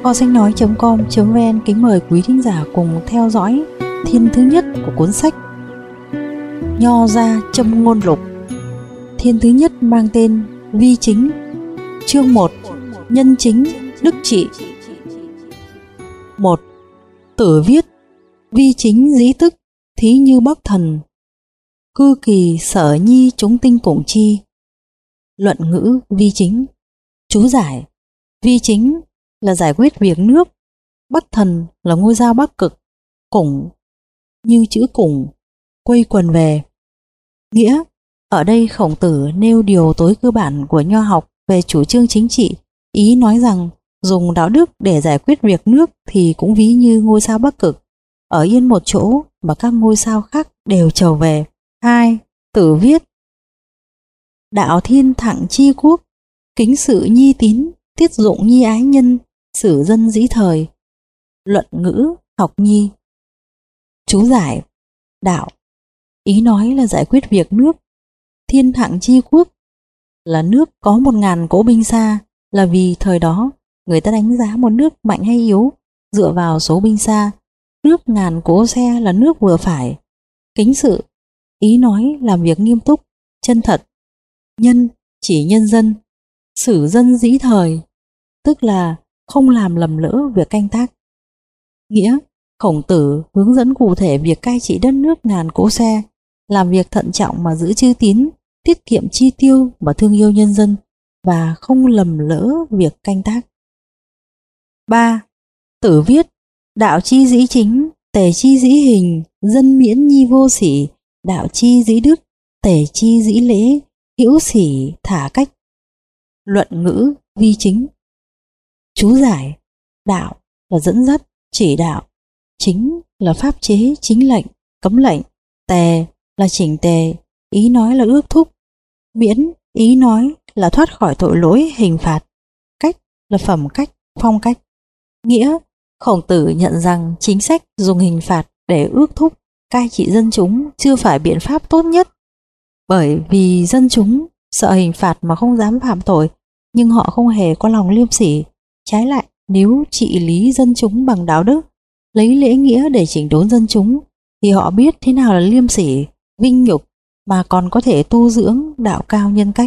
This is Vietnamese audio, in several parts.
Kho sách nói.com.vn kính mời quý thính giả cùng theo dõi thiên thứ nhất của cuốn sách Nho gia châm ngôn lục. Thiên thứ nhất mang tên Vi chính. Chương 1. Nhân chính, đức trị. 1. Tử viết: Vi chính dĩ tức, thí như bắc thần. Cư kỳ sở nhi chúng tinh cùng chi. Luận ngữ vi chính. Chú giải: vi chính là giải quyết việc nước, bắc thần là ngôi sao bắc cực, cùng như chữ cùng, quây quần về. Nghĩa: ở đây Khổng Tử nêu điều tối cơ bản của nho học về chủ trương chính trị, ý nói rằng dùng đạo đức để giải quyết việc nước thì cũng ví như ngôi sao bắc cực, ở yên một chỗ mà các ngôi sao khác đều trầu về. 2. Tử viết: đạo thiên thặng chi quốc, kính sự nhi tín, tiết dụng nhi ái nhân, xử dân dĩ thời. Luận ngữ học nhi. Chú giải: đạo, ý nói là giải quyết việc nước. Thiên thặng chi quốc là nước có 1000 cỗ binh xa, là vì thời đó người ta đánh giá một nước mạnh hay yếu dựa vào số binh xa. Nước 1000 cỗ xe là nước vừa phải. Kính sự, ý nói làm việc nghiêm túc, chân thật. Nhân, chỉ nhân dân. Xử dân dĩ thời, tức là không làm lầm lỡ việc canh tác. Nghĩa: Khổng Tử hướng dẫn cụ thể việc cai trị đất nước 1000 cỗ xe, làm việc thận trọng mà giữ chữ tín, tiết kiệm chi tiêu mà thương yêu nhân dân, và không lầm lỡ việc canh tác. 3. Tử viết: đạo chi dĩ chính, tề chi dĩ hình, dân miễn nhi vô sỉ, đạo chi dĩ đức, tề chi dĩ lễ, hữu sỉ thả cách. Luận ngữ vi chính. Chú giải: đạo là dẫn dắt, chỉ đạo. Chính là pháp chế, chính lệnh, cấm lệnh. Tề là chỉnh tề, ý nói là ước thúc. Miễn, ý nói là thoát khỏi tội lỗi, hình phạt. Cách là phẩm cách, phong cách. Nghĩa: Khổng Tử nhận rằng chính sách dùng hình phạt để ước thúc, cai trị dân chúng chưa phải biện pháp tốt nhất, bởi vì dân chúng sợ hình phạt mà không dám phạm tội, nhưng họ không hề có lòng liêm sỉ. Trái lại, nếu trị lý dân chúng bằng đạo đức, lấy lễ nghĩa để chỉnh đốn dân chúng, thì họ biết thế nào là liêm sỉ, vinh nhục, mà còn có thể tu dưỡng đạo cao nhân cách.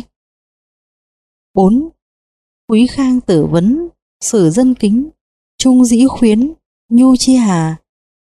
4. Quý Khang tử vấn, sử dân kính, trung dĩ khuyến, nhu chi hà.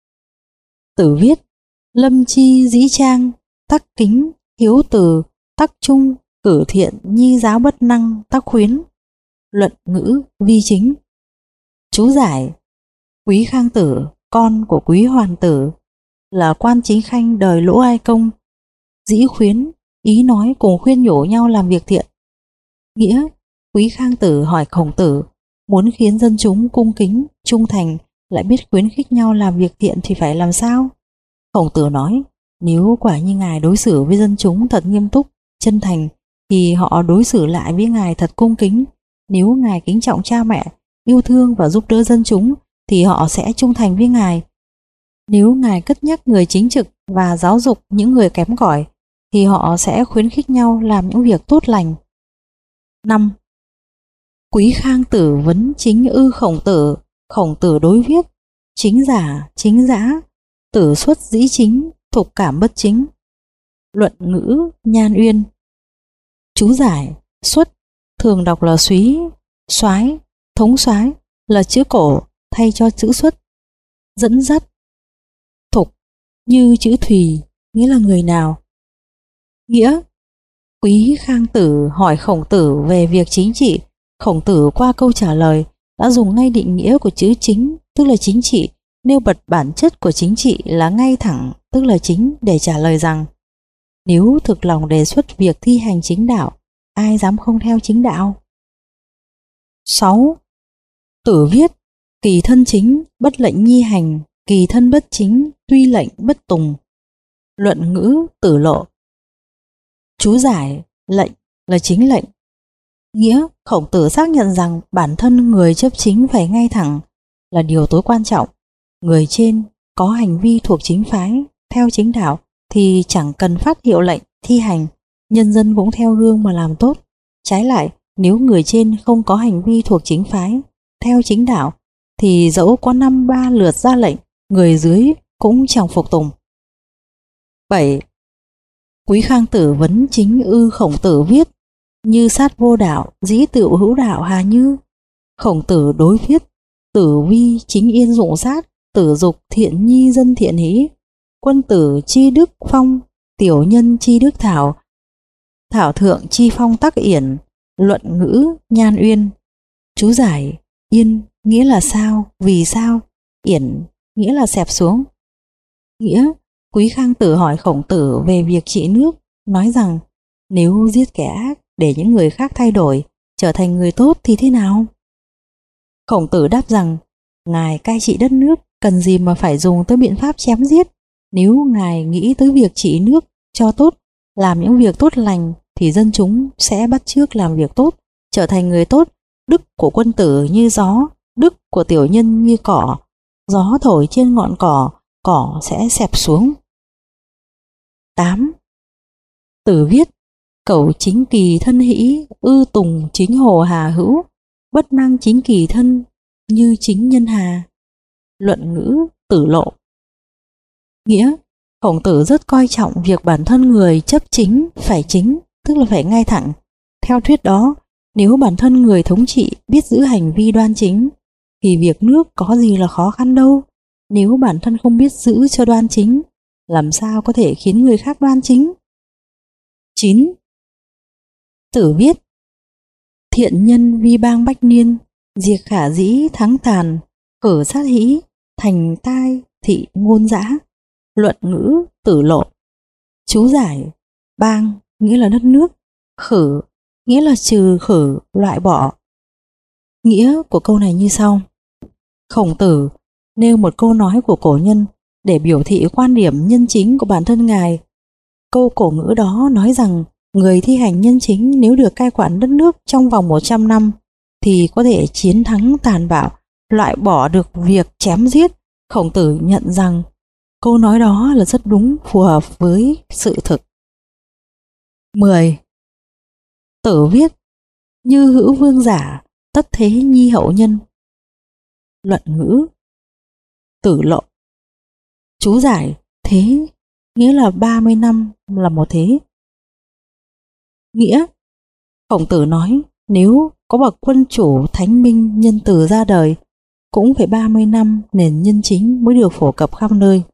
Tử viết: lâm chi dĩ trang, tắc kính, hiếu từ, tắc trung, cử thiện, nhi giáo bất năng, tắc khuyến. Luận ngữ vi chính. Chú giải: Quý Khang tử, con của Quý Hoàn tử, là quan chính khanh đời Lỗ Ai Công. Dĩ khuyến, ý nói cùng khuyên nhủ nhau làm việc thiện. Nghĩa: Quý Khang tử hỏi Khổng Tử, muốn khiến dân chúng cung kính, trung thành, lại biết khuyến khích nhau làm việc thiện thì phải làm sao? Khổng Tử nói: nếu quả như ngài đối xử với dân chúng thật nghiêm túc, chân thành, thì họ đối xử lại với ngài thật cung kính. Nếu ngài kính trọng cha mẹ, yêu thương và giúp đỡ dân chúng, thì họ sẽ trung thành với ngài. Nếu ngài cất nhắc người chính trực và giáo dục những người kém cỏi, thì họ sẽ khuyến khích nhau làm những việc tốt lành. 5. Quý Khang tử vấn chính ư Khổng Tử. Khổng Tử đối viết: chính giả, chính dã, tử xuất dĩ chính, thục cảm bất chính. Luận ngữ Nhan Uyên. Chú giải: xuất thường đọc là súy, soái, thống soái là chữ cổ thay cho chữ xuất. Dẫn dắt. Thục như chữ thùy, nghĩa là người nào. Nghĩa: Quý Khang tử hỏi Khổng Tử về việc chính trị. Khổng Tử qua câu trả lời đã dùng ngay định nghĩa của chữ chính, tức là chính trị, nêu bật bản chất của chính trị là ngay thẳng, tức là chính, để trả lời rằng nếu thực lòng đề xuất việc thi hành chính đạo, ai dám không theo chính đạo. 6. Tử viết: kỳ thân chính, bất lệnh nhi hành, kỳ thân bất chính, tuy lệnh bất tùng. Luận ngữ Tử Lộ. Chú giải: lệnh là chính lệnh. Nghĩa: Khổng Tử xác nhận rằng bản thân người chấp chính phải ngay thẳng là điều tối quan trọng. Người trên có hành vi thuộc chính phái, theo chính đạo, thì chẳng cần phát hiệu lệnh thi hành, nhân dân cũng theo gương mà làm tốt. Trái lại, nếu người trên không có hành vi thuộc chính phái, theo chính đạo, thì dẫu có 5-3 lượt ra lệnh, người dưới cũng chẳng phục tùng. 7. Quý Khang Tử vấn chính ư. Khổng Tử viết: như sát vô đạo, dĩ tựu hữu đạo hà như. Khổng Tử đối viết: tử vi chính yên dụng sát, tử dục thiện nhi dân thiện hỷ. Quân tử chi đức phong, tiểu nhân chi đức thảo. Thảo thượng chi phong tắc yển. Luận ngữ Nhan Uyên. Chú giải: yên nghĩa là sao, vì sao, yển nghĩa là xẹp xuống. Nghĩa: Quý Khang Tử hỏi Khổng Tử về việc trị nước, nói rằng nếu giết kẻ ác để những người khác thay đổi, trở thành người tốt thì thế nào? Khổng Tử đáp rằng ngài cai trị đất nước, cần gì mà phải dùng tới biện pháp chém giết. Nếu ngài nghĩ tới việc trị nước cho tốt, làm những việc tốt lành, thì dân chúng sẽ bắt chước làm việc tốt, trở thành người tốt. Đức của quân tử như gió, đức của tiểu nhân như cỏ. Gió thổi trên ngọn cỏ, cỏ sẽ xẹp xuống. 8. Tử viết: cẩu chính kỳ thân hĩ, ư tùng chính hồ hà hữu. Bất năng chính kỳ thân, như chính nhân hà. Luận ngữ Tử Lộ. Nghĩa: Khổng Tử rất coi trọng việc bản thân người chấp chính, phải chính, tức là phải ngay thẳng. Theo thuyết đó, nếu bản thân người thống trị biết giữ hành vi đoan chính, thì việc nước có gì là khó khăn đâu. Nếu bản thân không biết giữ cho đoan chính, làm sao có thể khiến người khác đoan chính? 9. Tử viết: thiện nhân vi bang bách niên, diệt khả dĩ thắng tàn, khử sát hĩ, thành tai thị ngôn dã. Luận ngữ Tử Lộ. Chú giải: bang nghĩa là đất nước, khử nghĩa là trừ khử, loại bỏ. Nghĩa của câu này như sau: Khổng Tử nêu một câu nói của cổ nhân để biểu thị quan điểm nhân chính của bản thân ngài. Câu cổ ngữ đó nói rằng người thi hành nhân chính nếu được cai quản đất nước trong vòng 100 năm thì có thể chiến thắng tàn bạo, loại bỏ được việc chém giết. Khổng Tử nhận rằng câu nói đó là rất đúng, phù hợp với sự thực. 10. Tử viết: như hữu vương giả, tất thế nhi hậu nhân. Luận ngữ Tử Lộ. Chú giải: thế nghĩa là 30 năm là một thế. Nghĩa: Khổng Tử nói nếu có bậc quân chủ thánh minh nhân từ ra đời, cũng phải 30 năm nền nhân chính mới được phổ cập khắp nơi.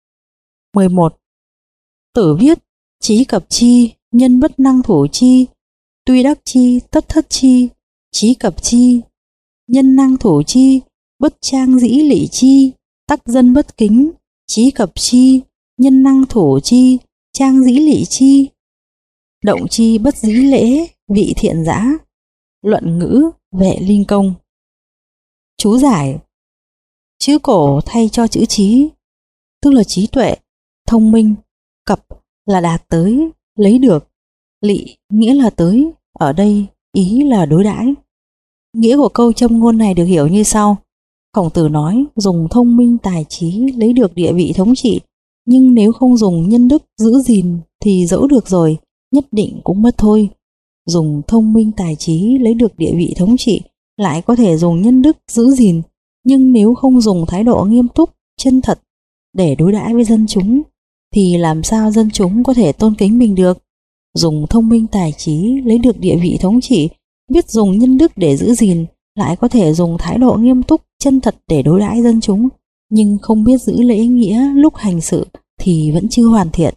11. Tử viết: chí cập chi, nhân bất năng thủ chi, tuy đắc chi tất thất chi. Chí cập chi, nhân năng thủ chi, bất trang dĩ lị chi, tắc dân bất kính. Chí cập chi, nhân năng thủ chi, trang dĩ lị chi, động chi bất dĩ lễ, vị thiện dã. Luận ngữ Vệ Linh Công. Chú giải: chữ cổ thay cho chữ trí, tức là trí tuệ, thông minh. Cập là đạt tới, lấy được. Lị nghĩa là tới, ở đây ý là đối đãi. Nghĩa của câu châm ngôn này được hiểu như sau: Khổng Tử nói dùng thông minh tài trí lấy được địa vị thống trị, nhưng nếu không dùng nhân đức giữ gìn thì dẫu được rồi, nhất định cũng mất thôi. Dùng thông minh tài trí lấy được địa vị thống trị, lại có thể dùng nhân đức giữ gìn, nhưng nếu không dùng thái độ nghiêm túc, chân thật để đối đãi với dân chúng, thì làm sao dân chúng có thể tôn kính mình được? Dùng thông minh tài trí lấy được địa vị thống trị, biết dùng nhân đức để giữ gìn, lại có thể dùng thái độ nghiêm túc, chân thật để đối đãi dân chúng, nhưng không biết giữ lễ nghĩa lúc hành sự thì vẫn chưa hoàn thiện.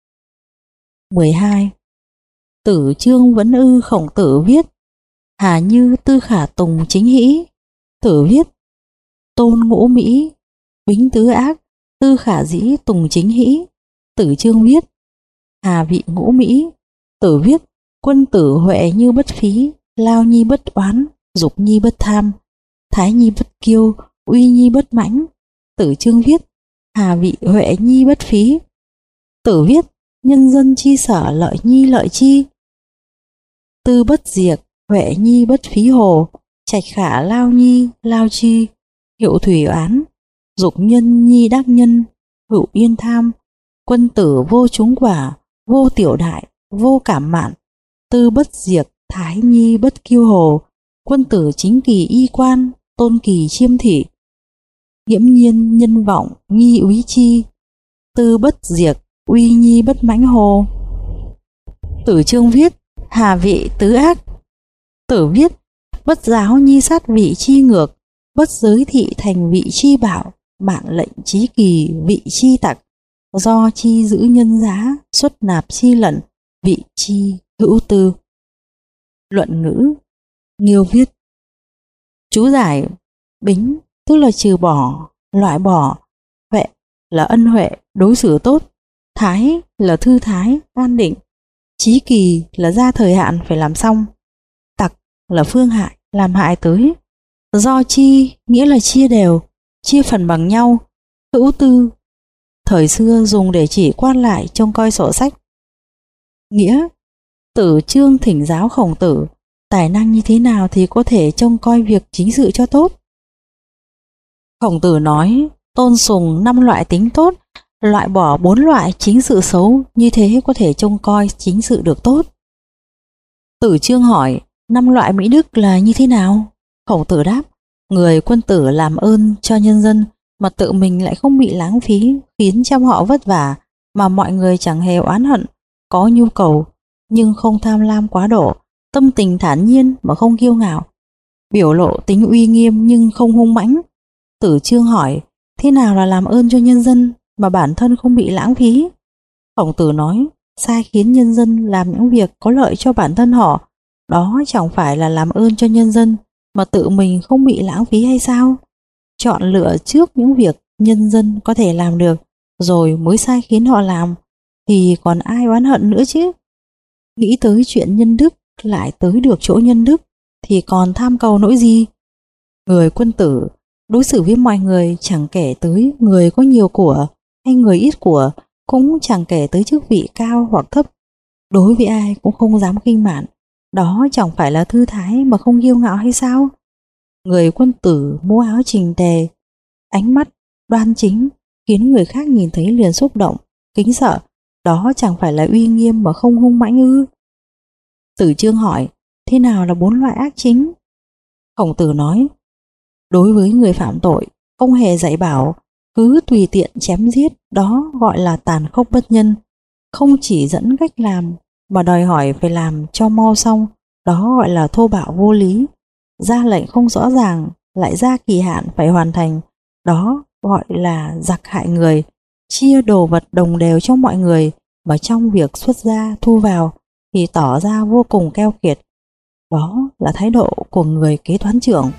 12. Tử Chương vấn ư. Khổng Tử viết: hà như tư khả tùng chính hĩ. Tử viết: tôn ngũ mỹ, bính tứ ác, tư khả dĩ tùng chính hĩ. Tử Chương viết: hà vị ngũ mỹ. Tử viết: quân tử huệ như bất phí, lao nhi bất oán, dục nhi bất tham, thái nhi bất kiêu, uy nhi bất mãnh. Tử Chương viết: hà vị huệ nhi bất phí. Tử viết: nhân dân chi sở lợi nhi lợi chi. Tư bất diệt, huệ nhi bất phí hồ, trạch khả lao nhi lao chi. Hiệu thủy oán, dục nhân nhi đắc nhân, hữu yên tham. Quân tử vô chúng quả, vô tiểu đại, vô cảm mạn. Tư bất diệt, thái nhi bất kiêu hồ. Quân tử chính kỳ y quan, tôn kỳ chiêm thị, nghiễm nhiên nhân vọng nhi úy chi, tư bất diệt uy nhi bất mãnh hồ. Tử Chương viết: hà vị tứ ác. Tử viết: bất giáo nhi sát vị chi ngược, bất giới thị thành vị chi bảo, bạn lệnh trí kỳ vị chi tặc, do chi giữ nhân giá, xuất nạp chi lận, vị chi hữu tư. Luận ngữ. Nghiêu viết: chú giải: bính tức là trừ bỏ, loại bỏ, huệ là ân huệ, đối xử tốt, thái là thư thái, an định, chí kỳ là ra thời hạn phải làm xong, tặc là phương hại, làm hại tới, do chi nghĩa là chia đều, chia phần bằng nhau, hữu tư thời xưa dùng để chỉ quan lại trông coi sổ sách. Nghĩa: Tử Chương thỉnh giáo Khổng Tử tài năng như thế nào thì có thể trông coi việc chính sự cho tốt. Khổng Tử nói tôn sùng 5 loại tính tốt, loại bỏ 4 loại chính sự xấu, như thế có thể trông coi chính sự được tốt. Tử Chương hỏi 5 loại mỹ đức là như thế nào? Khổng Tử đáp: người quân tử làm ơn cho nhân dân mà tự mình lại không bị lãng phí, khiến trăm họ vất vả mà mọi người chẳng hề oán hận, có nhu cầu nhưng không tham lam quá độ, tâm tình thản nhiên mà không kiêu ngạo, biểu lộ tính uy nghiêm nhưng không hung mãnh. Tử Chương hỏi thế nào là làm ơn cho nhân dân mà bản thân không bị lãng phí? Khổng Tử nói sai khiến nhân dân làm những việc có lợi cho bản thân họ, đó chẳng phải là làm ơn cho nhân dân mà tự mình không bị lãng phí hay sao? Chọn lựa trước những việc nhân dân có thể làm được rồi mới sai khiến họ làm thì còn ai oán hận nữa chứ? Nghĩ tới chuyện nhân đức lại tới được chỗ nhân đức thì còn tham cầu nỗi gì? Người quân tử đối xử với mọi người chẳng kể tới người có nhiều của hay người ít của, cũng chẳng kể tới chức vị cao hoặc thấp, đối với ai cũng không dám khinh mạn, đó chẳng phải là thư thái mà không kiêu ngạo hay sao? Người quân tử mũ áo chỉnh tề, ánh mắt đoan chính, khiến người khác nhìn thấy liền xúc động, kính sợ, đó chẳng phải là uy nghiêm mà không hung mãnh ư? Tử Chương hỏi thế nào là 4 loại ác chính? Khổng Tử nói đối với người phạm tội không hề dạy bảo, cứ tùy tiện chém giết, đó gọi là tàn khốc bất nhân. Không chỉ dẫn cách làm mà đòi hỏi phải làm cho mau xong, đó gọi là thô bạo vô lý. Ra lệnh không rõ ràng lại ra kỳ hạn phải hoàn thành, đó gọi là giặc hại người. Chia đồ vật đồng đều cho mọi người mà trong việc xuất ra thu vào thì tỏ ra vô cùng keo kiệt, đó là thái độ của người kế toán trưởng.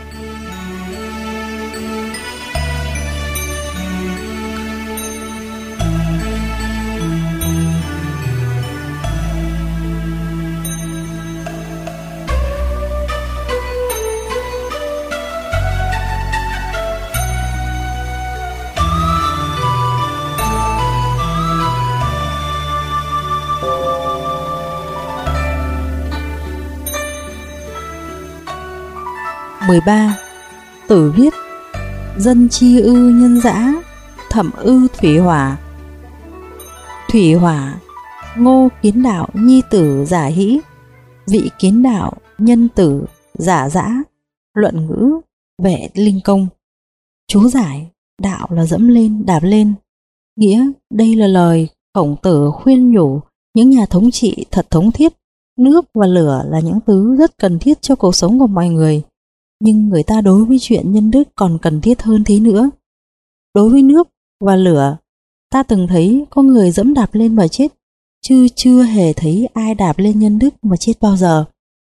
Mười ba. Tử viết: dân chi ư nhân dã, thẩm ư thủy hỏa. Thủy hỏa: Ngô Kiến Đạo nhi tử Giả Hĩ, vị Kiến Đạo nhân tử Giả Dã. Luận ngữ. Vệ Linh Công. Chú giải: đạo là dẫm lên, đạp lên. Nghĩa: đây là lời Khổng Tử khuyên nhủ những nhà thống trị thật thống thiết. Nước và lửa là những thứ rất cần thiết cho cuộc sống của mọi người, nhưng người ta đối với chuyện nhân đức còn cần thiết hơn thế nữa. Đối với nước và lửa, ta từng thấy có người dẫm đạp lên mà chết, chứ chưa hề thấy ai đạp lên nhân đức mà chết bao giờ.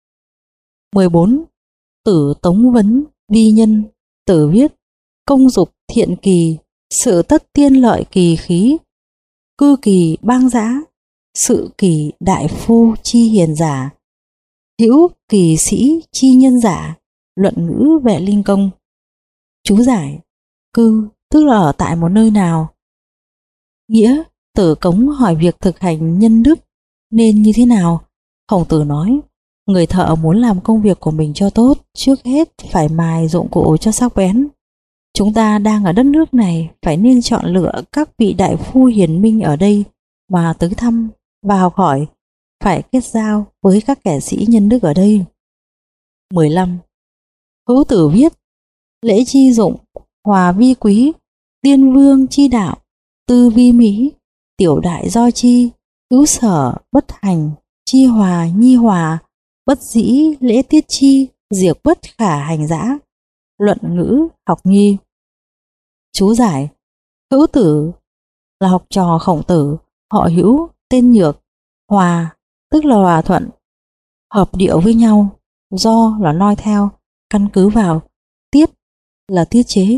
14. Tử Tống vấn vi nhân. Tử viết: công dục thiện kỳ, sự tất tiên lợi kỳ khí, cư kỳ bang giã, sự kỳ đại phu chi hiền giả, hữu kỳ sĩ chi nhân giả. Luận ngữ. Vệ Linh Công. Chú giải: cư tức là ở tại một nơi nào. Nghĩa: Tử Cống hỏi việc thực hành nhân đức nên như thế nào. Khổng Tử nói người thợ muốn làm công việc của mình cho tốt, trước hết phải mài dụng cụ cho sắc bén. Chúng ta đang ở đất nước này, phải nên chọn lựa các vị đại phu hiền minh ở đây mà tới thăm và học hỏi, phải kết giao với các kẻ sĩ nhân đức ở đây. 15. Hữu Tử viết: lễ chi dụng, hòa vi quý, tiên vương chi đạo, tư vi mỹ, tiểu đại do chi, hữu sở bất hành, chi hòa nhi hòa, bất dĩ lễ tiết chi, diệt bất khả hành dã. Luận ngữ học nhi. Chú giải: Hữu Tử là học trò Khổng Tử, họ Hữu, tên Nhược. Hòa tức là hòa thuận, hợp điệu với nhau. Do là noi theo, căn cứ vào. Tiết là tiết chế.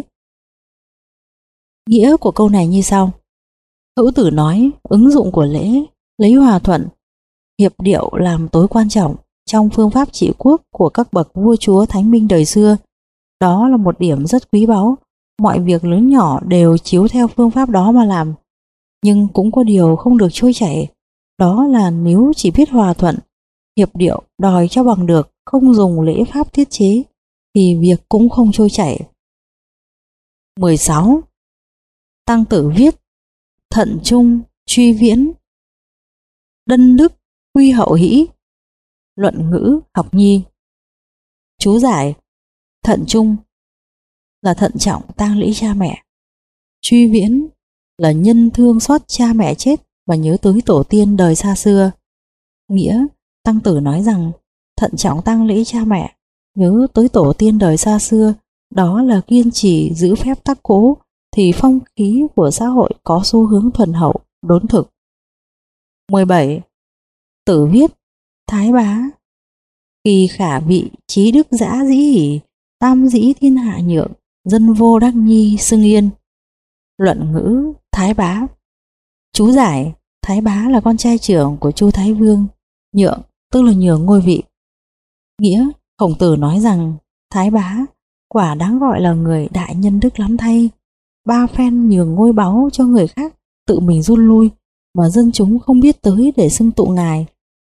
Nghĩa của câu này như sau: Hữu Tử nói ứng dụng của lễ lấy hòa thuận, hiệp điệu làm tối quan trọng trong phương pháp trị quốc của các bậc vua chúa thánh minh đời xưa. Đó là một điểm rất quý báu, mọi việc lớn nhỏ đều chiếu theo phương pháp đó mà làm. Nhưng cũng có điều không được trôi chảy, đó là nếu chỉ biết hòa thuận, hiệp điệu đòi cho bằng được, không dùng lễ pháp tiết chế, thì việc cũng không trôi chảy. 16. Tăng Tử viết: Thận trung, truy viễn, đân đức, quy hậu hĩ. Luận ngữ học nhi. Chú giải: Thận trung là thận trọng tang lễ cha mẹ. Truy viễn là nhân thương xót cha mẹ chết và nhớ tới tổ tiên đời xa xưa. Nghĩa, Tăng Tử nói rằng thận trọng tang lễ cha mẹ, nhớ tới tổ tiên đời xa xưa, đó là kiên trì giữ phép tắc cố, thì phong khí của xã hội có xu hướng thuần hậu, đốn thực. 17. Tử viết: Thái bá, kỳ khả vị trí đức dã dĩ hỉ, tam dĩ thiên hạ nhượng, dân vô đắc nhi xưng yên. Luận ngữ Thái bá. Chú giải: Thái bá là con trai trưởng của Chu Thái Vương. Nhượng tức là nhường ngôi vị. Nghĩa, Khổng Tử nói rằng Thái bá quả đáng gọi là người đại nhân đức lắm thay. 3 phen nhường ngôi báu cho người khác, tự mình rút lui, mà dân chúng không biết tới để xưng tụng ngài.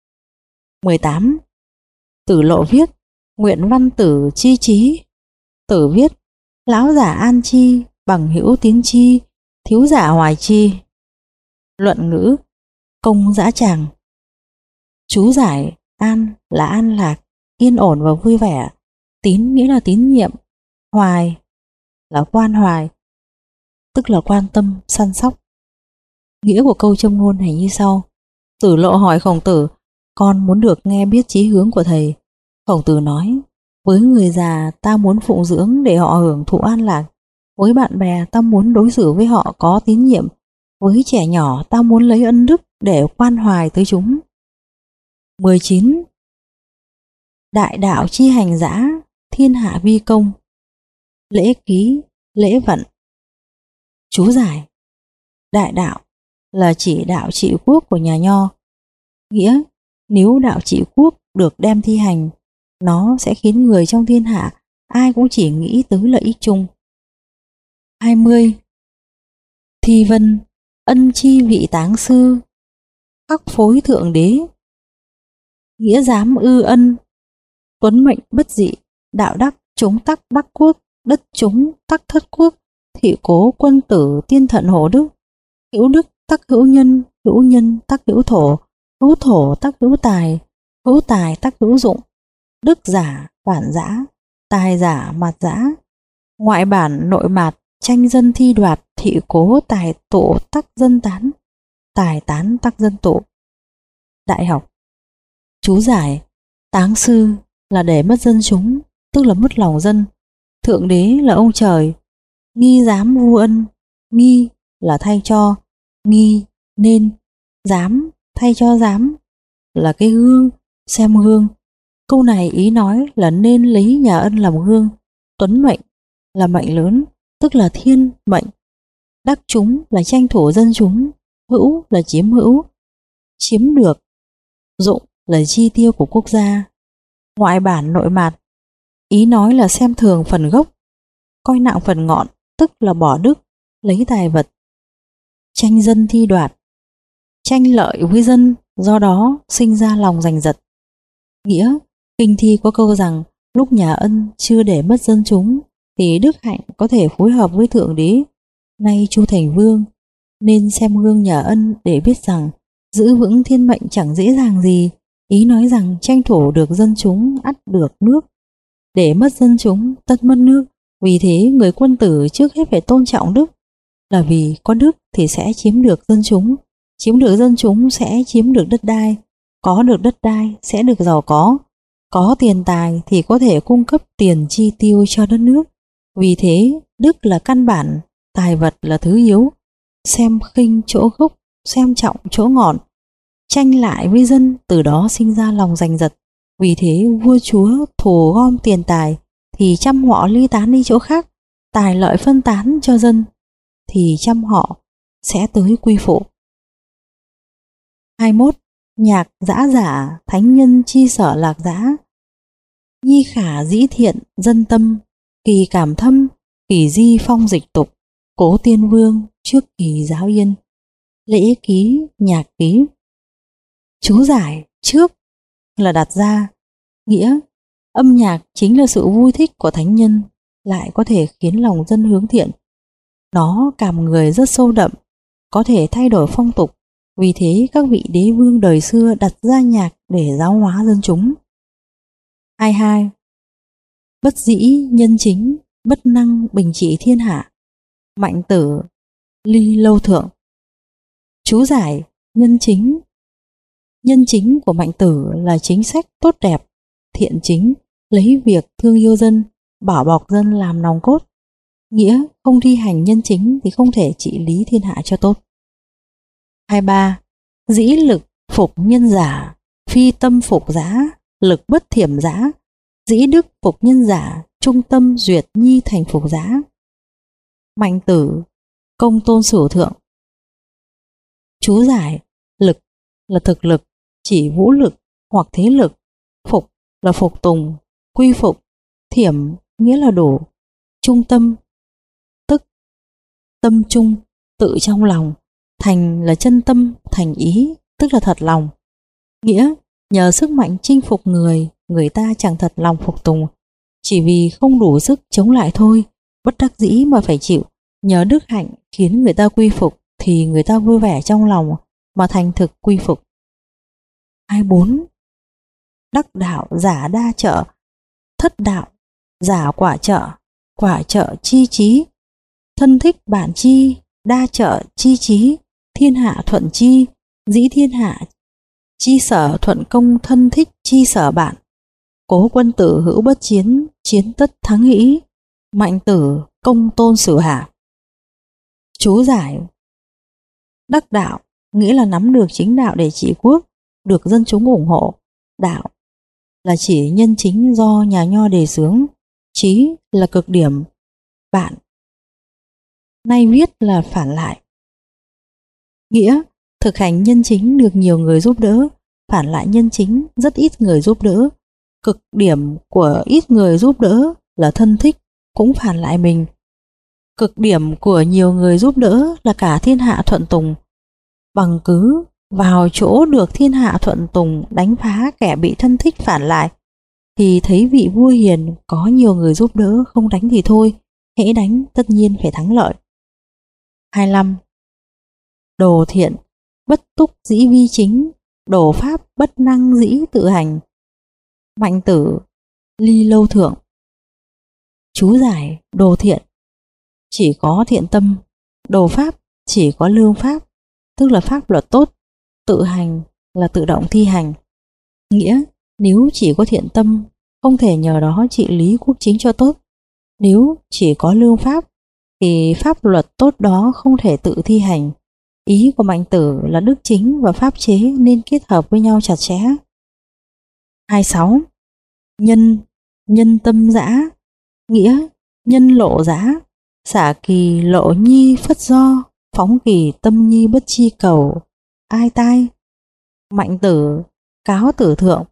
18. Tử Lộ viết: Nguyện văn tử chi trí. Tử viết: Lão giả an chi, bằng hữu tiến chi, thiếu giả hoài chi. Luận ngữ công dã tràng. Chú giải: An là an lạc, yên ổn và vui vẻ. Tín nghĩa là tín nhiệm. Hoài là quan hoài, tức là quan tâm, săn sóc. Nghĩa của câu châm ngôn này như sau: Tử Lộ hỏi Khổng Tử: Con muốn được nghe biết chí hướng của thầy. Khổng Tử nói: Với người già ta muốn phụng dưỡng để họ hưởng thụ an lạc. Với bạn bè ta muốn đối xử với họ có tín nhiệm. Với trẻ nhỏ ta muốn lấy ân đức để quan hoài tới chúng. 19. Đại đạo chi hành dã, thiên hạ vi công. Lễ ký, lễ vận. Chú giải: Đại đạo là chỉ đạo trị quốc của nhà Nho. Nghĩa, nếu đạo trị quốc được đem thi hành, nó sẽ khiến người trong thiên hạ ai cũng chỉ nghĩ tới lợi ích chung. 20. Thi vân, ân chi vị táng sư, khắc phối thượng đế. Nghĩa dám ư ân, tuấn mệnh bất dị, đạo đắc chúng tắc đắc quốc, đất chúng tắc thất quốc, thị cố quân tử tiên thận hộ đức. Hữu đức tắc hữu nhân tắc hữu thổ tắc hữu tài tắc hữu dụng. Đức giả bản giã, tài giả mạt giã, ngoại bản nội mạt, tranh dân thi đoạt, thị cố tài tụ tắc dân tán, tài tán tắc dân tụ. Đại học. Chú giải: Táng sư là để mất dân chúng, tức là mất lòng dân. Thượng đế là ông trời. Nghi giám vu ân, nghi là thay cho, nghi nên, giám thay cho giám là cái gương, xem gương. Câu này ý nói là nên lấy nhà ân làm gương. Tuấn mệnh là mệnh lớn, tức là thiên mệnh. Đắc chúng là tranh thủ dân chúng. Hữu là chiếm hữu, chiếm được. Dụng là chi tiêu của quốc gia. Ngoại bản nội mạt, ý nói là xem thường phần gốc, coi nặng phần ngọn, tức là bỏ đức, lấy tài vật. Tranh dân thi đoạt, tranh lợi với dân, do đó sinh ra lòng giành giật. Nghĩa, kinh thi có câu rằng lúc nhà ân chưa để mất dân chúng, thì đức hạnh có thể phối hợp với thượng đế. Nay Chu thành vương, nên xem gương nhà ân để biết rằng giữ vững thiên mệnh chẳng dễ dàng gì. Ý nói rằng tranh thủ được dân chúng ắt được nước, để mất dân chúng tất mất nước, Vì thế người quân tử trước hết phải tôn trọng đức, là vì có đức thì sẽ chiếm được dân chúng, chiếm được dân chúng sẽ chiếm được đất đai, có được đất đai sẽ được giàu có tiền tài thì có thể cung cấp tiền chi tiêu cho đất nước. Vì thế đức là căn bản, tài vật là thứ yếu. Xem khinh chỗ gốc, xem trọng chỗ ngọn, tranh lại với dân, từ đó sinh ra lòng giành giật. Vì thế vua chúa thù gom tiền tài thì trăm họ ly tán đi chỗ khác, tài lợi phân tán cho dân thì trăm họ sẽ tới quy phụ. 21. Nhạc dã giả, thánh nhân chi sở lạc dã. Nhi khả dĩ thiện, dân tâm, kỳ cảm thâm, kỳ di phong dịch tục, cố tiên vương, trước kỳ giáo yên. Lễ ký, nhạc ký. Chú giải trước là đặt ra, nghĩa âm nhạc chính là sự vui thích của thánh nhân, lại có thể khiến lòng dân hướng thiện. Nó cảm người rất sâu đậm, có thể thay đổi phong tục. Vì thế các vị đế vương đời xưa đặt ra nhạc để giáo hóa dân chúng. 22. Bất dĩ nhân chính, bất năng bình trị thiên hạ. Mạnh tử, ly lâu thượng. Chú giải nhân chính. Nhân chính của Mạnh tử là chính sách tốt đẹp, thiện chính, lấy việc thương yêu dân, bảo bọc dân làm nòng cốt. Nghĩa không thi hành nhân chính thì không thể trị lý thiên hạ cho tốt. 23. Dĩ lực phục nhân giả, phi tâm phục giá, lực bất thiểm giá. Dĩ đức phục nhân giả, trung tâm duyệt nhi thành phục giá. Mạnh tử, công tôn sử thượng. Chú giải lực là thực lực, chỉ vũ lực hoặc thế lực. Phục là phục tùng, quy phục. Thiểm nghĩa là đủ. Trung tâm tức tâm trung, tự trong lòng. Thành là chân tâm, thành ý, tức là thật lòng. Nghĩa nhờ sức mạnh chinh phục người, người ta chẳng thật lòng phục tùng, chỉ vì không đủ sức chống lại thôi, bất đắc dĩ mà phải chịu. Nhờ đức hạnh khiến người ta quy phục thì người ta vui vẻ trong lòng mà thành thực quy phục. 24. Đắc đạo giả đa trợ, thất đạo giả quả trợ chi trí. Thân thích bản chi, đa trợ chi trí. Thiên hạ thuận chi, dĩ thiên hạ chi sở thuận công. Thân thích chi sở bạn, cố quân tử hữu bất chiến, chiến tất thắng hĩ. Mạnh tử, công tôn sử hạ. Chú giải đắc đạo nghĩa là nắm được chính đạo để trị quốc, được dân chúng ủng hộ. Đạo là chỉ nhân chính do nhà nho đề xướng. Trí là cực điểm. Bạn nay viết là phản lại. Nghĩa thực hành nhân chính được nhiều người giúp đỡ, phản lại nhân chính rất ít người giúp đỡ. Cực điểm của ít người giúp đỡ là thân thích cũng phản lại mình. Cực điểm của nhiều người giúp đỡ là cả thiên hạ thuận tùng. Bằng cứ vào chỗ được thiên hạ thuận tùng đánh phá kẻ bị thân thích phản lại, thì thấy vị vua hiền có nhiều người giúp đỡ, không đánh thì thôi, hễ đánh tất nhiên phải thắng lợi. 25. Đồ thiện, bất túc dĩ vi chính, đồ pháp bất năng dĩ tự hành. Mạnh tử, ly lâu thượng. Chú giải đồ thiện chỉ có thiện tâm, đồ pháp chỉ có lương pháp, tức là pháp luật tốt. Tự hành là tự động thi hành. Nghĩa nếu chỉ có thiện tâm, không thể nhờ đó trị lý quốc chính cho tốt. Nếu chỉ có lương pháp thì pháp luật tốt đó không thể tự thi hành. Ý của Mạnh tử là đức chính và pháp chế nên kết hợp với nhau chặt chẽ. 26. Nhân tâm dã. Nghĩa nhân lộ dã, xả kỳ lộ nhi phất do, phóng kỳ tâm nhi bất chi cầu. Ai tai. Mạnh tử, cáo tử thượng.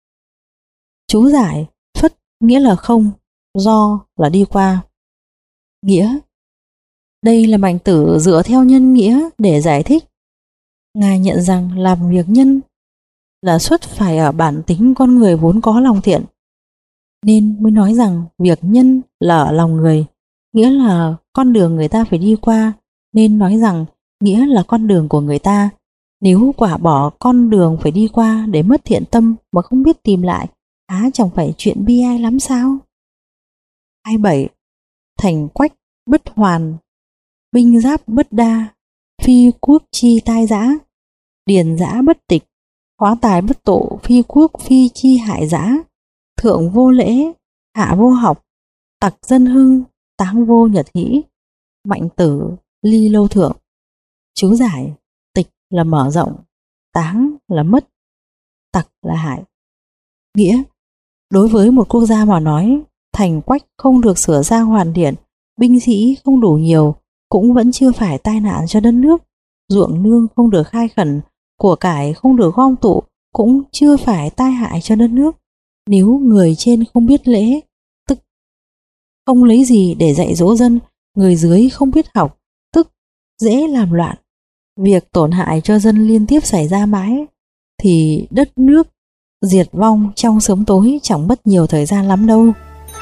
Chú giải phất nghĩa là không, do là đi qua. Nghĩa đây là Mạnh tử dựa theo nhân nghĩa để giải thích. Ngài nhận rằng làm việc nhân là xuất phải ở bản tính con người vốn có lòng thiện, nên mới nói rằng việc nhân là ở lòng người, nghĩa là con đường người ta phải đi qua, nên nói rằng nghĩa là con đường của người ta. Nếu quả bỏ con đường phải đi qua để mất thiện tâm mà không biết tìm lại, chẳng phải chuyện bi ai lắm sao? 27. thành quách bất hoàn, binh giáp bất đa, phi quốc chi tai dã, điền dã bất tịch, hóa tài bất tụ, phi quốc phi chi hại dã, thượng vô lễ, hạ vô học, tặc dân hưng, táng vô nhật hĩ, mạnh tử, ly lâu thượng. Chú giải: tịch là mở rộng, táng là mất, tặc là hại. Nghĩa: đối với một quốc gia mà nói, thành quách không được sửa sang hoàn thiện, binh sĩ không đủ nhiều cũng vẫn chưa phải tai nạn cho đất nước, ruộng nương không được khai khẩn, của cải không được gom tụ cũng chưa phải tai hại cho đất nước. Nếu người trên không biết lễ, tức không lấy gì để dạy dỗ dân, người dưới không biết học, tức dễ làm loạn. Việc tổn hại cho dân liên tiếp xảy ra mãi, thì đất nước diệt vong trong sớm tối chẳng mất nhiều thời gian lắm đâu.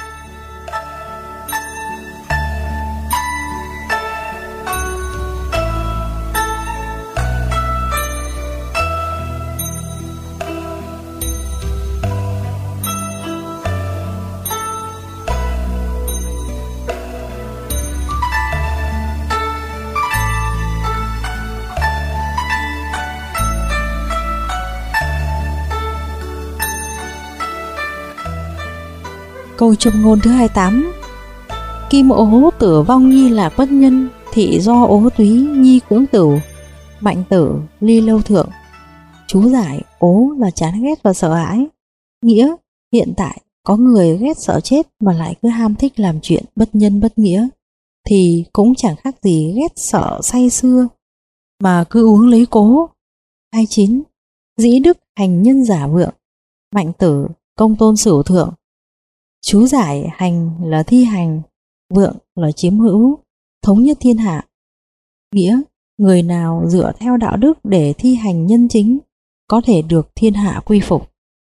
Câu châm ngôn thứ 28: Kim ố tử vong nhi lạc bất nhân, thị do ố túy nhi cưỡng tửu, mạnh tử, ly lâu thượng. Chú giải: ố là chán ghét và sợ hãi. Nghĩa: hiện tại có người ghét sợ chết mà lại cứ ham thích làm chuyện bất nhân bất nghĩa, thì cũng chẳng khác gì ghét sợ say sưa mà cứ uống lấy cố. 29. Dĩ đức hành nhân giả vượng, mạnh tử, công tôn sửu thượng. Chú giải: hành là thi hành, vượng là chiếm hữu, thống nhất thiên hạ. Nghĩa: người nào dựa theo đạo đức để thi hành nhân chính có thể được thiên hạ quy phục.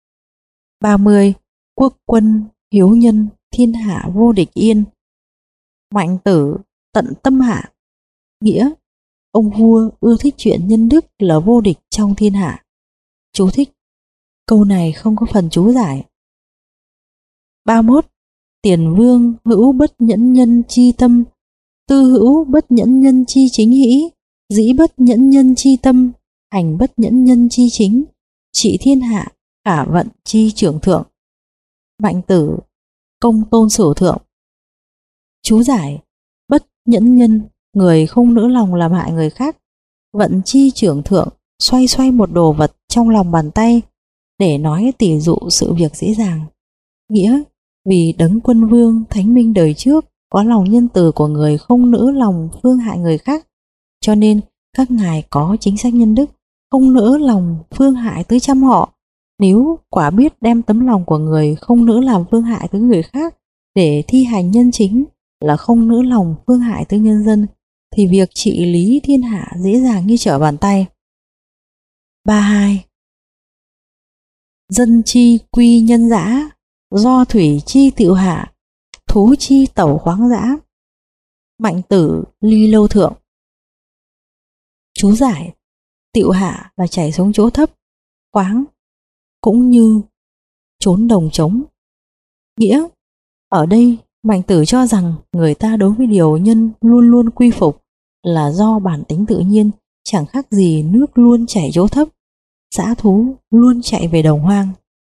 30. Quốc quân hiếu nhân, thiên hạ vô địch yên, mạnh tử, tận tâm hạ. Nghĩa: ông vua ưa thích chuyện nhân đức là vô địch trong thiên hạ. Chú thích: câu này không có phần chú giải. 31. Tiền vương hữu bất nhẫn nhân chi tâm, tư hữu bất nhẫn nhân chi chính hĩ, dĩ bất nhẫn nhân chi tâm, hành bất nhẫn nhân chi chính, trị thiên hạ, khả vận chi trưởng thượng. Mạnh tử, công tôn sửu thượng. Chú giải: bất nhẫn nhân, người không nỡ lòng làm hại người khác. Vận chi trưởng thượng, xoay một đồ vật trong lòng bàn tay để nói tỉ dụ sự việc dễ dàng. Nghĩa: vì đấng quân vương thánh minh đời trước có lòng nhân từ của người không nỡ lòng phương hại người khác, cho nên các ngài có chính sách nhân đức, không nỡ lòng phương hại tới trăm họ. Nếu quả biết đem tấm lòng của người không nỡ làm phương hại tới người khác để thi hành nhân chính là không nỡ lòng phương hại tới nhân dân, thì việc trị lý thiên hạ dễ dàng như trở bàn tay. 32. Dân chi quy nhân dã, do thủy chi tựu hạ, thú chi tẩu khoáng dã, mạnh tử, ly lâu thượng. Chú giải: tựu hạ là chảy xuống chỗ thấp, khoáng cũng như trốn đồng trống. Nghĩa: ở đây mạnh tử cho rằng người ta đối với điều nhân luôn luôn quy phục là do bản tính tự nhiên, chẳng khác gì nước luôn chảy chỗ thấp, dã thú luôn chạy về đồng hoang.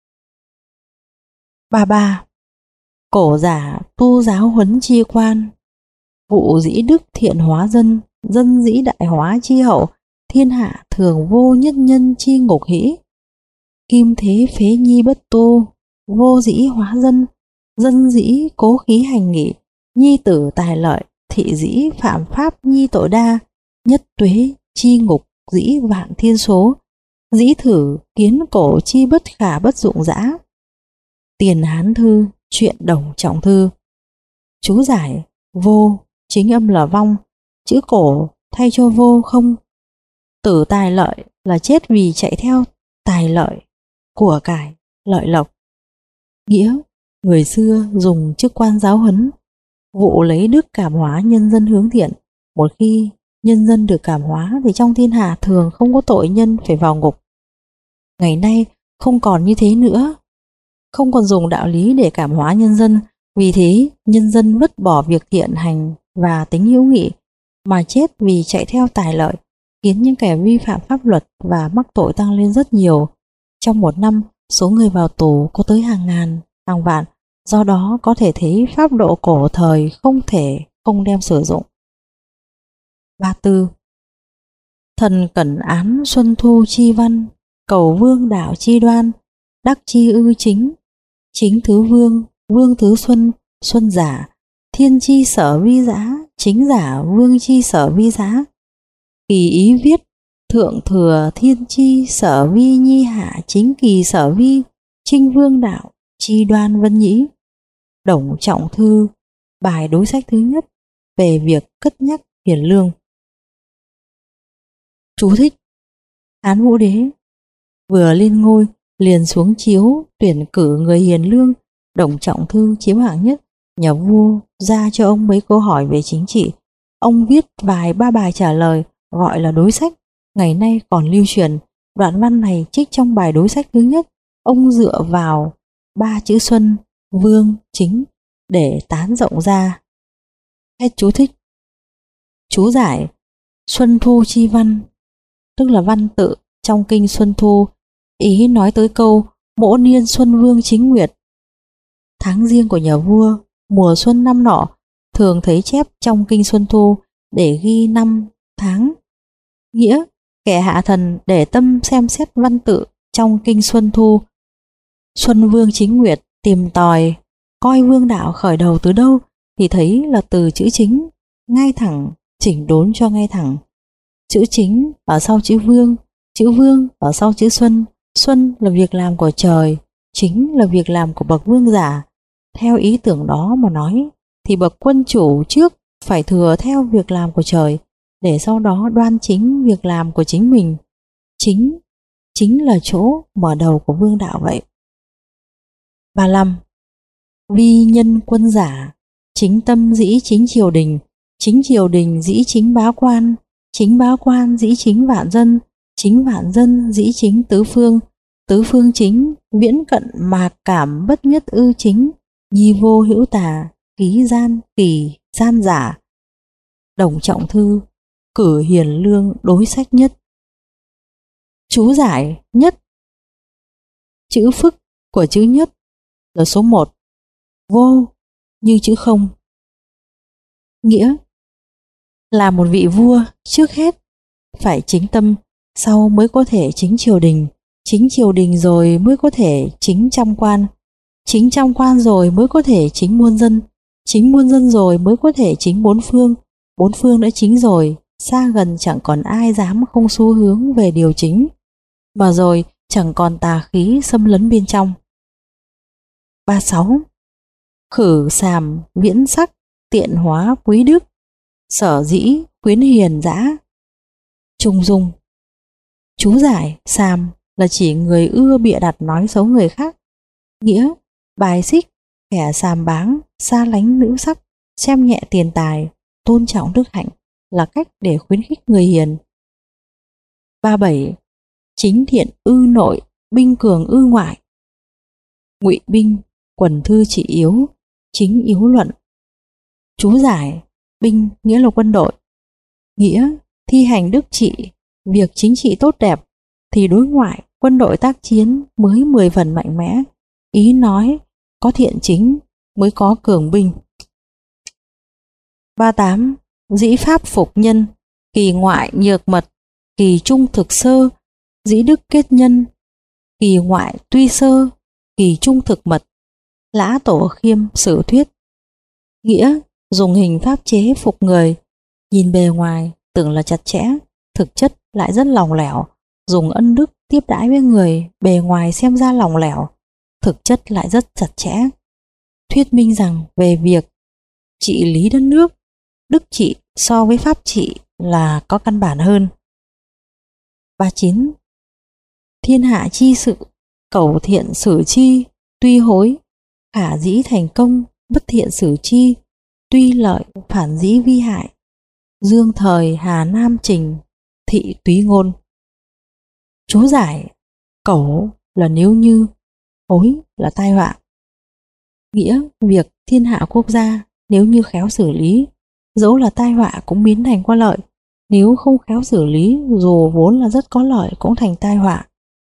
33. Cổ giả tu giáo huấn chi quan, vụ dĩ đức thiện hóa dân, dân dĩ đại hóa chi hậu, thiên hạ thường vô nhất nhân chi ngục hĩ. Kim thế phế nhi bất tu, vô dĩ hóa dân, dân dĩ cố khí hành nghị, nhi tử tài lợi, thị dĩ phạm pháp nhi tội đa, nhất tuế chi ngục dĩ vạn thiên số, dĩ thử kiến cổ chi bất khả bất dụng dã. Tiền Hán thư, truyện Đồng Trọng thư. Chú giải: vô chính âm là vong, chữ cổ thay cho vô không. Tử tài lợi là chết vì chạy theo tài lợi, của cải, lợi lộc. Nghĩa: người xưa dùng chức quan giáo huấn, vụ lấy đức cảm hóa nhân dân hướng thiện. Một khi nhân dân được cảm hóa thì trong thiên hạ thường không có tội nhân phải vào ngục. Ngày nay không còn như thế nữa, không còn dùng đạo lý để cảm hóa nhân dân, Vì thế, nhân dân vứt bỏ việc thiện hành và tính hữu nghị mà chết vì chạy theo tài lợi, khiến những kẻ vi phạm pháp luật và mắc tội tăng lên rất nhiều. Trong một năm, số người vào tù có tới hàng ngàn, hàng vạn, do đó có thể thấy pháp độ cổ thời không thể không đem sử dụng. 34. Thần cẩn án xuân thu chi văn, cầu vương đạo chi đoan, đắc chi ư chính, chính thứ vương, vương thứ xuân, xuân giả, thiên chi sở vi giá, chính giả vương chi sở vi giá. Kỳ ý viết, thượng thừa thiên chi sở vi nhi hạ, chính kỳ sở vi, trinh vương đạo, chi đoan vân nhĩ. Đồng Trọng Thư, bài đối sách thứ nhất về việc cất nhắc hiền lương. Chú thích: Hán Vũ Đế vừa lên ngôi liền xuống chiếu tuyển cử người hiền lương. Đồng Trọng Thư chiếm hạng nhất. Nhà vua ra cho ông mấy câu hỏi về chính trị. Ông viết vài ba bài trả lời, gọi là đối sách, ngày nay còn lưu truyền. Đoạn văn này trích trong bài đối sách thứ nhất. Ông dựa vào ba chữ xuân, vương, chính để tán rộng ra. Hết chú thích. Chú giải: Xuân thu chi văn, tức là văn tự trong kinh Xuân Thu, ý nói tới câu mỗ niên xuân vương chính nguyệt. Tháng riêng của nhà vua, mùa xuân năm nọ, thường thấy chép trong kinh Xuân Thu để ghi năm, tháng. Nghĩa, kẻ hạ thần để tâm xem xét văn tự trong kinh Xuân Thu. Xuân vương chính nguyệt tìm tòi, coi vương đạo khởi đầu từ đâu thì thấy là từ chữ chính, ngay thẳng, chỉnh đốn cho ngay thẳng. Chữ chính ở sau chữ vương ở sau chữ xuân. Xuân là việc làm của trời, chính là việc làm của bậc vương giả. Theo ý tưởng đó mà nói thì bậc quân chủ trước phải thừa theo việc làm của trời, để sau đó đoan chính việc làm của chính mình. Chính là chỗ mở đầu của vương đạo vậy. 35. Vi nhân quân giả, chính tâm dĩ chính triều đình dĩ chính bá quan dĩ chính vạn dân dĩ chính tứ phương chính viễn cận mạc cảm bất nhất ư chính, nhi vô hữu tà, ký gian kỳ gian giả. Đồng Trọng Thư, cử hiền lương đối sách nhất. Chú giải: nhất, chữ phức của chữ nhất là số 1, vô như chữ không. Nghĩa, là một vị vua trước hết phải chính tâm, sau mới có thể chính triều đình rồi mới có thể chính trăm quan rồi mới có thể chính muôn dân rồi mới có thể chính bốn phương đã chính rồi, xa gần chẳng còn ai dám không xu hướng về điều chính, mà rồi chẳng còn tà khí xâm lấn bên trong. 36. Khử sàm viễn sắc, tiện hóa quý đức, sở dĩ khuyến hiền dã. Trung dung. Chú giải: sàm là chỉ người ưa bịa đặt nói xấu người khác. Nghĩa, bài xích, kẻ sàm báng, xa lánh nữ sắc, xem nhẹ tiền tài, tôn trọng đức hạnh là cách để khuyến khích người hiền. 37. Chính thiện ư nội, binh cường ư ngoại. Ngụy binh, quần thư trị yếu, chính yếu luận. Chú giải: binh nghĩa là quân đội. Nghĩa, thi hành đức trị, việc chính trị tốt đẹp thì đối ngoại, quân đội tác chiến mới 10 phần mạnh mẽ. Ý nói, có thiện chính mới có cường binh. 38. Dĩ pháp phục nhân, kỳ ngoại nhược mật, kỳ trung thực sơ, dĩ đức kết nhân, kỳ ngoại tuy sơ, kỳ trung thực mật. Lã Tổ Khiêm sử thuyết. Nghĩa, dùng hình pháp chế phục người, nhìn bề ngoài tưởng là chặt chẽ, thực chất lại rất lỏng lẻo. Dùng ân đức tiếp đãi với người, bề ngoài xem ra lỏng lẻo, thực chất lại rất chặt chẽ. Thuyết minh rằng về việc trị lý đất nước, đức trị so với pháp trị là có căn bản hơn. 39. Thiên hạ chi sự, cẩu thiện xử chi, tuy hối, khả dĩ thành công, bất thiện xử chi, tuy lợi, phản dĩ vi hại. Dương thời Hà Nam Trình, thị túy ngôn. Chú giải: cẩu là nếu như, hối là tai họa. Nghĩa, việc thiên hạ quốc gia nếu như khéo xử lý, dẫu là tai họa cũng biến thành có lợi, nếu không khéo xử lý dù vốn là rất có lợi cũng thành tai họa.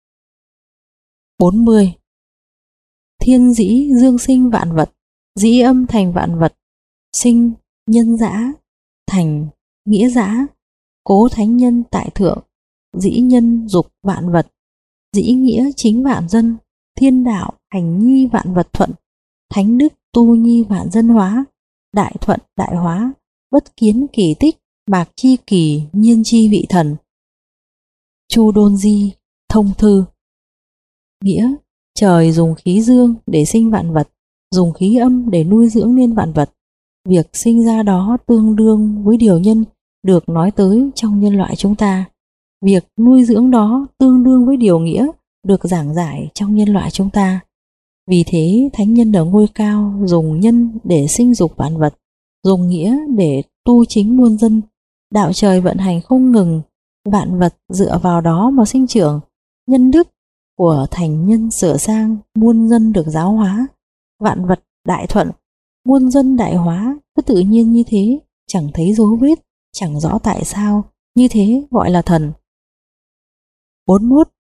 40. Thiên dĩ dương sinh vạn vật, dĩ âm thành vạn vật, sinh nhân dã, thành nghĩa dã, cố thánh nhân tại thượng, dĩ nhân dục vạn vật, dĩ nghĩa chính vạn dân, thiên đạo hành nhi vạn vật thuận, thánh đức tu nhi vạn dân hóa, đại thuận đại hóa, bất kiến kỳ tích, bạc chi kỳ, nhiên chi vị thần. Chu Đôn Di thông thư. Nghĩa: trời dùng khí dương để sinh vạn vật, dùng khí âm để nuôi dưỡng nên vạn vật. Việc sinh ra đó tương đương với điều nhân được nói tới trong nhân loại chúng ta. Việc nuôi dưỡng đó tương đương với điều nghĩa được giảng giải trong nhân loại chúng ta. Vì thế thánh nhân ở ngôi cao dùng nhân để sinh dục vạn vật, dùng nghĩa để tu chính muôn dân. Đạo trời vận hành không ngừng, vạn vật dựa vào đó mà sinh trưởng. Nhân đức của thành nhân sửa sang, muôn dân được giáo hóa, vạn vật đại thuận, muôn dân đại hóa, cứ tự nhiên như thế, chẳng thấy dấu vết, chẳng rõ tại sao, như thế gọi là thần. 41.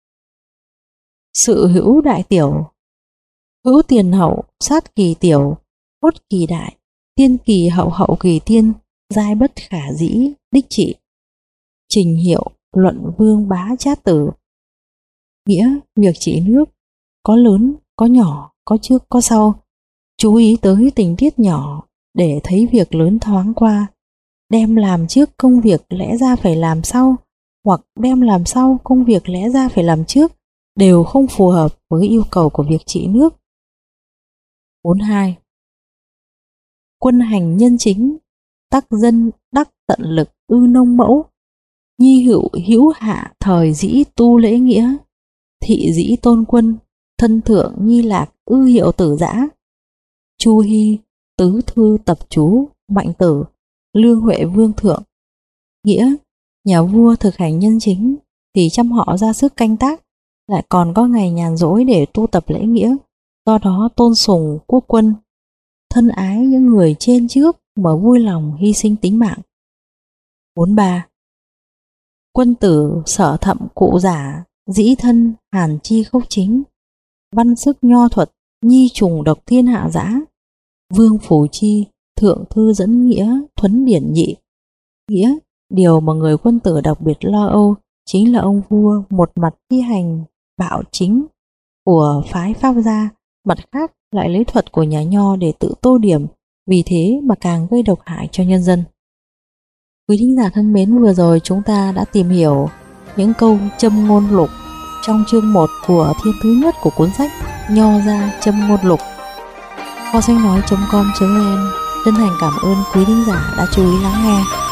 Sự hữu đại tiểu. Hữu tiền hậu, sát kỳ tiểu, hốt kỳ đại, tiên kỳ hậu hậu kỳ tiên, giai bất khả dĩ, đích trị. Trình Hiệu, Luận Vương Bá Chát Tử. Nghĩa: việc trị nước có lớn, có nhỏ, có trước, có sau. Chú ý tới tình tiết nhỏ để thấy việc lớn thoáng qua. Đem làm trước công việc lẽ ra phải làm sau, hoặc đem làm sau công việc lẽ ra phải làm trước, đều không phù hợp với yêu cầu của việc trị nước. 42. Quân hành nhân chính, tắc dân đắc tận lực ư nông mẫu, nhi hữu hữu hạ thời dĩ tu lễ nghĩa, thị dĩ tôn quân, thân thượng nhi lạc ư hiệu tử dã. Chu Hy, Tứ Thư Tập Chú, Mạnh Tử, Lương Huệ Vương Thượng. Nghĩa: nhà vua thực hành nhân chính thì trăm họ ra sức canh tác, lại còn có ngày nhàn rỗi để tu tập lễ nghĩa, do đó tôn sùng quốc quân, thân ái những người trên trước mà vui lòng hy sinh tính mạng. 43. Quân tử sở thậm cụ giả, dĩ thân hàn chi khốc chính, văn sức nho thuật, nhi trùng độc thiên hạ dã. Vương Phủ Chi, Thượng Thư dẫn nghĩa, thuấn điển nhị. Nghĩa: điều mà người quân tử đặc biệt lo âu chính là ông vua một mặt thi hành bạo chính của phái Pháp gia, mặt khác lại lấy thuật của nhà nho để tự tô điểm, vì thế mà càng gây độc hại cho nhân dân. Quý thính giả thân mến, vừa rồi chúng ta đã tìm hiểu những câu châm ngôn lục trong chương 1 của thiên thứ nhất của cuốn sách Nho Gia Châm Ngôn Lục. Kho sách nói.com.vn chân thành cảm ơn quý thính giả đã chú ý lắng nghe.